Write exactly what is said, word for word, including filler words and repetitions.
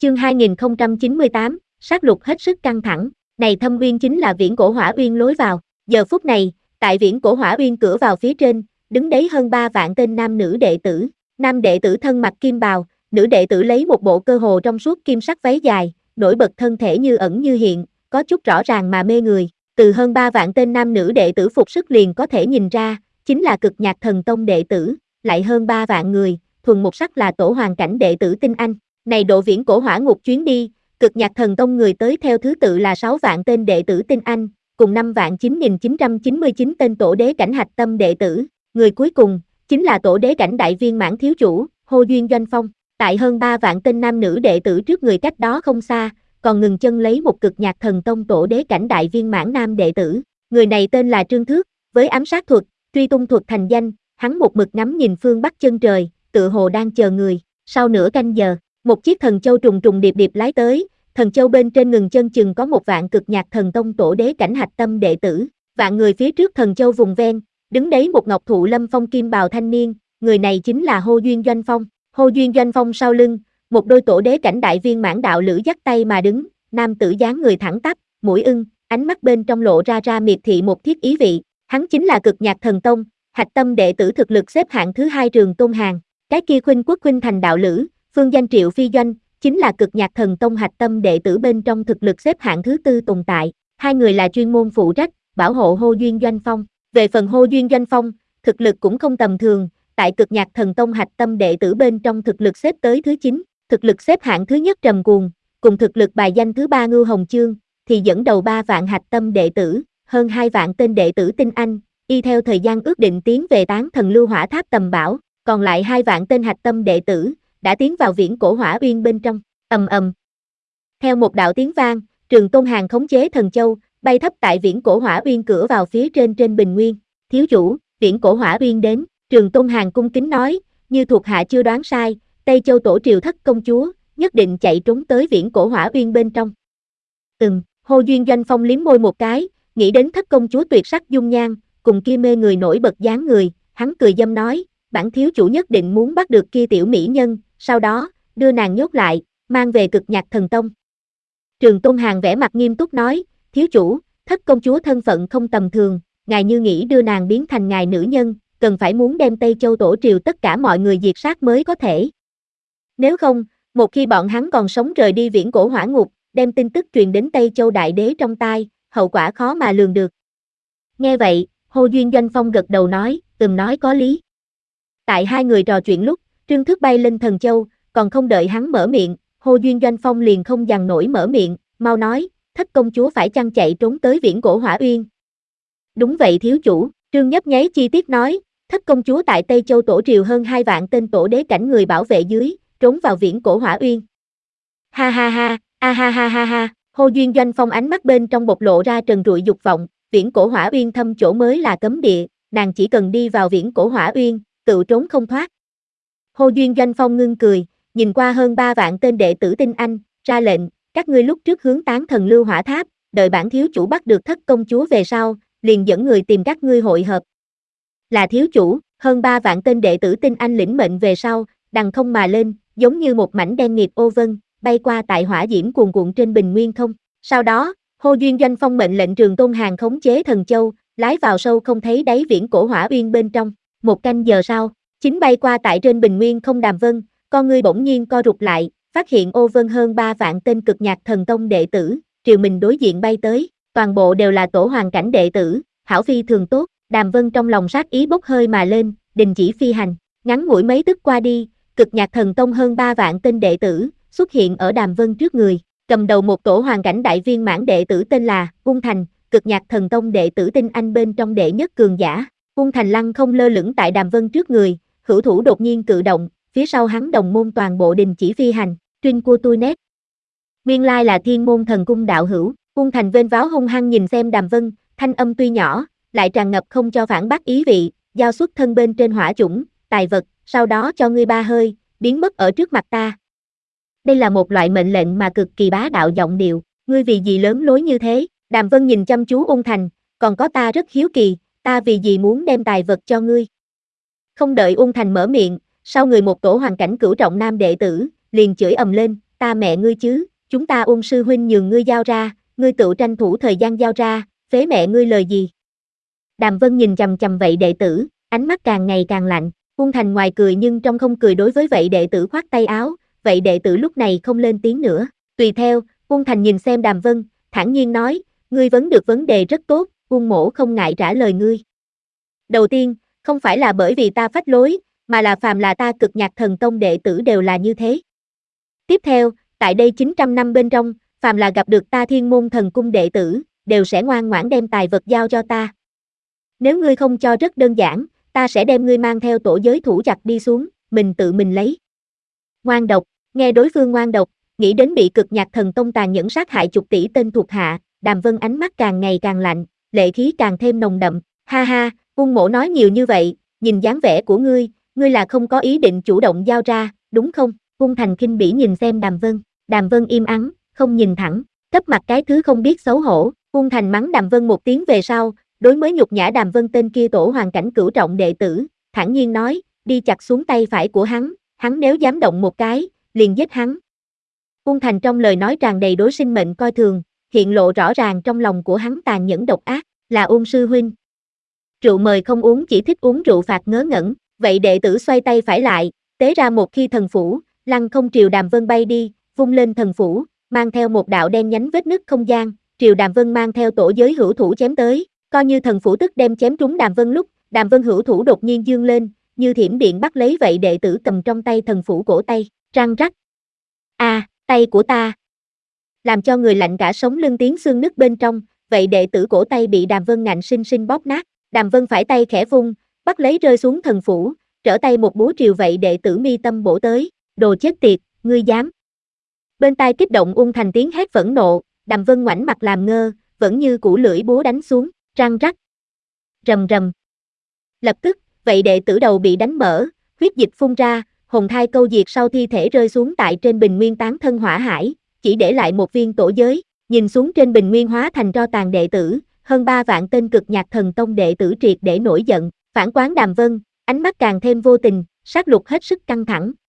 Chương hai nghìn không trăm chín mươi tám, sát lục hết sức căng thẳng, này Thâm Uyên chính là Viễn Cổ Hỏa Uyên lối vào. Giờ phút này, tại Viễn Cổ Hỏa Uyên cửa vào phía trên, đứng đấy hơn ba vạn tên nam nữ đệ tử. Nam đệ tử thân mặc kim bào, nữ đệ tử lấy một bộ cơ hồ trong suốt kim sắc váy dài, nổi bật thân thể như ẩn như hiện, có chút rõ ràng mà mê người. Từ hơn ba vạn tên nam nữ đệ tử phục sức liền có thể nhìn ra, chính là Cực Nhạc Thần Tông đệ tử, lại hơn ba vạn người, thuần một sắc là tổ hoàng cảnh đệ tử tinh anh. Này độ Viễn Cổ Hỏa Ngục chuyến đi, Cực Nhạc Thần Tông người tới theo thứ tự là sáu vạn tên đệ tử tinh anh, cùng năm vạn chín nghìn chín trăm chín mươi chín tên tổ đế cảnh hạch tâm đệ tử, người cuối cùng chính là tổ đế cảnh đại viên mãn thiếu chủ, Hồ Duyên Doanh Phong. Tại hơn ba vạn tên nam nữ đệ tử trước người cách đó không xa, còn ngừng chân lấy một Cực Nhạc Thần Tông tổ đế cảnh đại viên mãn nam đệ tử. Người này tên là Trương Thước, với ám sát thuật, truy tung thuật thành danh, hắn một mực ngắm nhìn phương bắc chân trời, tựa hồ đang chờ người. Sau nửa canh giờ, một chiếc thần châu trùng trùng điệp điệp lái tới, thần châu bên trên ngừng chân chừng có một vạn Cực Nhạc Thần Tông tổ đế cảnh hạch tâm đệ tử. Vạn người phía trước thần châu vùng ven, đứng đấy một ngọc thụ lâm phong kim bào thanh niên, người này chính là Hồ Duyên Doanh Phong. Hồ Duyên Doanh Phong sau lưng, một đôi tổ đế cảnh đại viên mãn đạo lữ dắt tay mà đứng, nam tử dáng người thẳng tắp, mũi ưng, ánh mắt bên trong lộ ra ra miệt thị một thiết ý vị. Hắn chính là Cực Nhạc Thần Tông, hạch tâm đệ tử thực lực xếp hạng thứ hai Trường Tôn Hàn. Cái kia Khuynh Quốc Khuynh Thành đạo lữ, phương danh Triệu Phi Doanh, chính là Cực Nhạc Thần Tông hạch tâm đệ tử bên trong thực lực xếp hạng thứ tư tồn tại. Hai người là chuyên môn phụ trách bảo hộ Hồ Duyên Doanh Phong. Về phần Hồ Duyên Doanh Phong, thực lực cũng không tầm thường, tại Cực Nhạc Thần Tông hạch tâm đệ tử bên trong thực lực xếp tới thứ chín, thực lực xếp hạng thứ nhất Trầm Cuồng, cùng thực lực bài danh thứ ba Ngưu Hồng Chương, thì dẫn đầu ba vạn hạch tâm đệ tử, hơn hai vạn tên đệ tử tinh anh, y theo thời gian ước định tiến về Tán Thần Lưu Hỏa Tháp tầm bảo, còn lại hai vạn tên hạch tâm đệ tử đã tiến vào Viễn Cổ Hỏa Uyên bên trong. Ầm ầm. Theo một đạo tiếng vang, Trường Tôn Hàn khống chế thần châu, bay thấp tại Viễn Cổ Hỏa Uyên cửa vào phía trên trên bình nguyên. Thiếu chủ, Viễn Cổ Hỏa Uyên đến. Trường Tôn Hàn cung kính nói, như thuộc hạ chưa đoán sai, Tây Châu tổ triều thất công chúa, nhất định chạy trốn tới Viễn Cổ Hỏa Uyên bên trong. Ừm, Hồ Duyên Doanh Phong liếm môi một cái, nghĩ đến thất công chúa tuyệt sắc dung nhan, cùng kia mê người nổi bật dáng người, hắn cười dâm nói, bản thiếu chủ nhất định muốn bắt được kia tiểu mỹ nhân, sau đó, đưa nàng nhốt lại, mang về Cực Nhạc Thần Tông. Trường Tôn Hàn vẻ mặt nghiêm túc nói, thiếu chủ, thất công chúa thân phận không tầm thường, ngài như nghĩ đưa nàng biến thành ngài nữ nhân, cần phải muốn đem Tây Châu tổ triều tất cả mọi người diệt sát mới có thể. Nếu không, một khi bọn hắn còn sống rời đi Viễn Cổ Hỏa Ngục, đem tin tức truyền đến Tây Châu đại đế trong tai, hậu quả khó mà lường được. Nghe vậy, Hồ Duyên Doanh Phong gật đầu nói, ừm nói có lý. Tại hai người trò chuyện lúc, Trương Thức bay lên thần châu, còn không đợi hắn mở miệng, Hồ Duyên Doanh Phong liền không dằn nổi mở miệng, mau nói, thất công chúa phải chăng chạy trốn tới Viễn Cổ Hỏa Uyên? Đúng vậy thiếu chủ, Trương nhấp nháy chi tiết nói, thất công chúa tại Tây Châu tổ triều hơn hai vạn tên tổ đế cảnh người bảo vệ dưới, trốn vào Viễn Cổ Hỏa Uyên. Ha ha ha, a ha ha ha ha, Hồ Duyên Doanh Phong ánh mắt bên trong bộc lộ ra trần trụi dục vọng, Viễn Cổ Hỏa Uyên thâm chỗ mới là cấm địa, nàng chỉ cần đi vào Viễn Cổ Hỏa Uyên, tự trốn không thoát. Hồ Duyên Doanh Phong ngưng cười, nhìn qua hơn ba vạn tên đệ tử tinh anh, ra lệnh, các ngươi lúc trước hướng Tán Thần Lưu Hỏa Tháp, đợi bản thiếu chủ bắt được thất công chúa về sau, liền dẫn người tìm các ngươi hội hợp. Là thiếu chủ, hơn ba vạn tên đệ tử tinh anh lĩnh mệnh về sau, đằng không mà lên, giống như một mảnh đen nghịt ô vân, bay qua tại hỏa diễm cuồn cuộn trên bình nguyên không. Sau đó, Hồ Duyên Doanh Phong mệnh lệnh Trường Tôn Hàn khống chế thần châu, lái vào sâu không thấy đáy Viễn Cổ Hỏa Uyên bên trong. Một canh giờ sau, chính bay qua tại trên bình nguyên không Đàm Vân, con ngươi bỗng nhiên co rụt lại, phát hiện ô vân hơn ba vạn tên Cực Nhạc Thần Tông đệ tử, triều mình đối diện bay tới, toàn bộ đều là tổ hoàng cảnh đệ tử, hảo phi thường tốt. Đàm Vân trong lòng sát ý bốc hơi mà lên, đình chỉ phi hành, ngắn ngủi mấy tức qua đi, Cực Nhạc Thần Tông hơn ba vạn tên đệ tử, xuất hiện ở Đàm Vân trước người, cầm đầu một tổ hoàng cảnh đại viên mãn đệ tử tên là Ung Thành, Cực Nhạc Thần Tông đệ tử tinh anh bên trong đệ nhất cường giả. Ung Thành lăng không lơ lửng tại Đàm Vân trước người, hữu thủ đột nhiên cự động, phía sau hắn đồng môn toàn bộ đình chỉ phi hành, trinh của tôi nét. Nguyên lai là Thiên Môn Thần Cung đạo hữu. Ung Thành vênh váo hung hăng nhìn xem Đàm Vân, thanh âm tuy nhỏ, lại tràn ngập không cho phản bác ý vị, giao xuất thân bên trên hỏa chủng, tài vật, sau đó cho ngươi ba hơi, biến mất ở trước mặt ta. Đây là một loại mệnh lệnh mà cực kỳ bá đạo giọng điệu, ngươi vì gì lớn lối như thế? Đàm Vân nhìn chăm chú Ung Thành, còn có ta rất hiếu kỳ, ta vì gì muốn đem tài vật cho ngươi? Không đợi Ung Thành mở miệng, sau người một tổ hoàng cảnh cửu trọng nam đệ tử, liền chửi ầm lên, ta mẹ ngươi chứ, chúng ta Ôn sư huynh nhường ngươi giao ra, ngươi tự tranh thủ thời gian giao ra, phế mẹ ngươi lời gì. Đàm Vân nhìn chằm chằm vậy đệ tử, ánh mắt càng ngày càng lạnh, Uông Thành ngoài cười nhưng trong không cười đối với vậy đệ tử khoát tay áo, vậy đệ tử lúc này không lên tiếng nữa, tùy theo, Uông Thành nhìn xem Đàm Vân, thản nhiên nói, ngươi vấn được vấn đề rất tốt, Uông mỗ không ngại trả lời ngươi. Đầu tiên, không phải là bởi vì ta phách lối, mà là phàm là ta Cực Nhạc Thần Tông đệ tử đều là như thế. Tiếp theo, tại đây chín trăm năm bên trong, phàm là gặp được ta Thiên Môn Thần Cung đệ tử, đều sẽ ngoan ngoãn đem tài vật giao cho ta. Nếu ngươi không cho rất đơn giản, ta sẽ đem ngươi mang theo tổ giới thủ chặt đi xuống, mình tự mình lấy. Ngoan độc, nghe đối phương ngoan độc, nghĩ đến bị Cực Nhạc Thần Tông tàn nhẫn sát hại chục tỷ tên thuộc hạ, Đàm Vân ánh mắt càng ngày càng lạnh, lệ khí càng thêm nồng đậm, ha ha, Uông mỗ nói nhiều như vậy, nhìn dáng vẻ của ngươi, ngươi là không có ý định chủ động giao ra, đúng không? Uông Thành khinh bỉ nhìn xem Đàm Vân, Đàm Vân im ắng, không nhìn thẳng, cấp mặt cái thứ không biết xấu hổ, Uông Thành mắng Đàm Vân một tiếng về sau, đối mới nhục nhã Đàm Vân tên kia tổ hoàn cảnh cửu trọng đệ tử, thản nhiên nói, đi chặt xuống tay phải của hắn, hắn nếu dám động một cái, liền giết hắn. Uông Thành trong lời nói tràn đầy đối sinh mệnh coi thường, hiện lộ rõ ràng trong lòng của hắn tàn nhẫn độc ác, là Uông sư huynh. Rượu mời không uống chỉ thích uống rượu phạt ngớ ngẩn, vậy đệ tử xoay tay phải lại, tế ra một khi thần phủ, lăng không triều Đàm Vân bay đi, vung lên thần phủ, mang theo một đạo đen nhánh vết nứt không gian, triều Đàm Vân mang theo tổ giới hữu thủ chém tới, coi như thần phủ tức đem chém trúng Đàm Vân lúc, Đàm Vân hữu thủ đột nhiên dương lên, như thiểm điện bắt lấy vậy đệ tử cầm trong tay thần phủ cổ tay, răng rắc. A, à, tay của ta. Làm cho người lạnh cả sống lưng tiếng xương nứt bên trong, vậy đệ tử cổ tay bị Đàm Vân ngạnh sinh sinh bóp nát, Đàm Vân phải tay khẽ vung, bắt lấy rơi xuống thần phủ, trở tay một búa triều vậy đệ tử mi tâm bổ tới, đồ chết tiệt, ngươi dám. Bên tai kích động Uông Thành tiếng hét phẫn nộ, Đàm Vân ngoảnh mặt làm ngơ, vẫn như củ lưỡi búa đánh xuống, răng rắc. Rầm rầm. Lập tức, vậy đệ tử đầu bị đánh mở, huyết dịch phun ra, hồn thai câu diệt sau thi thể rơi xuống tại trên bình nguyên tán thân hỏa hải, chỉ để lại một viên tổ giới, nhìn xuống trên bình nguyên hóa thành tro tàn đệ tử, hơn ba vạn tên Cực Nhạc Thần Tông đệ tử triệt để nổi giận, phản quán Đàm Vân, ánh mắt càng thêm vô tình, sát lục hết sức căng thẳng,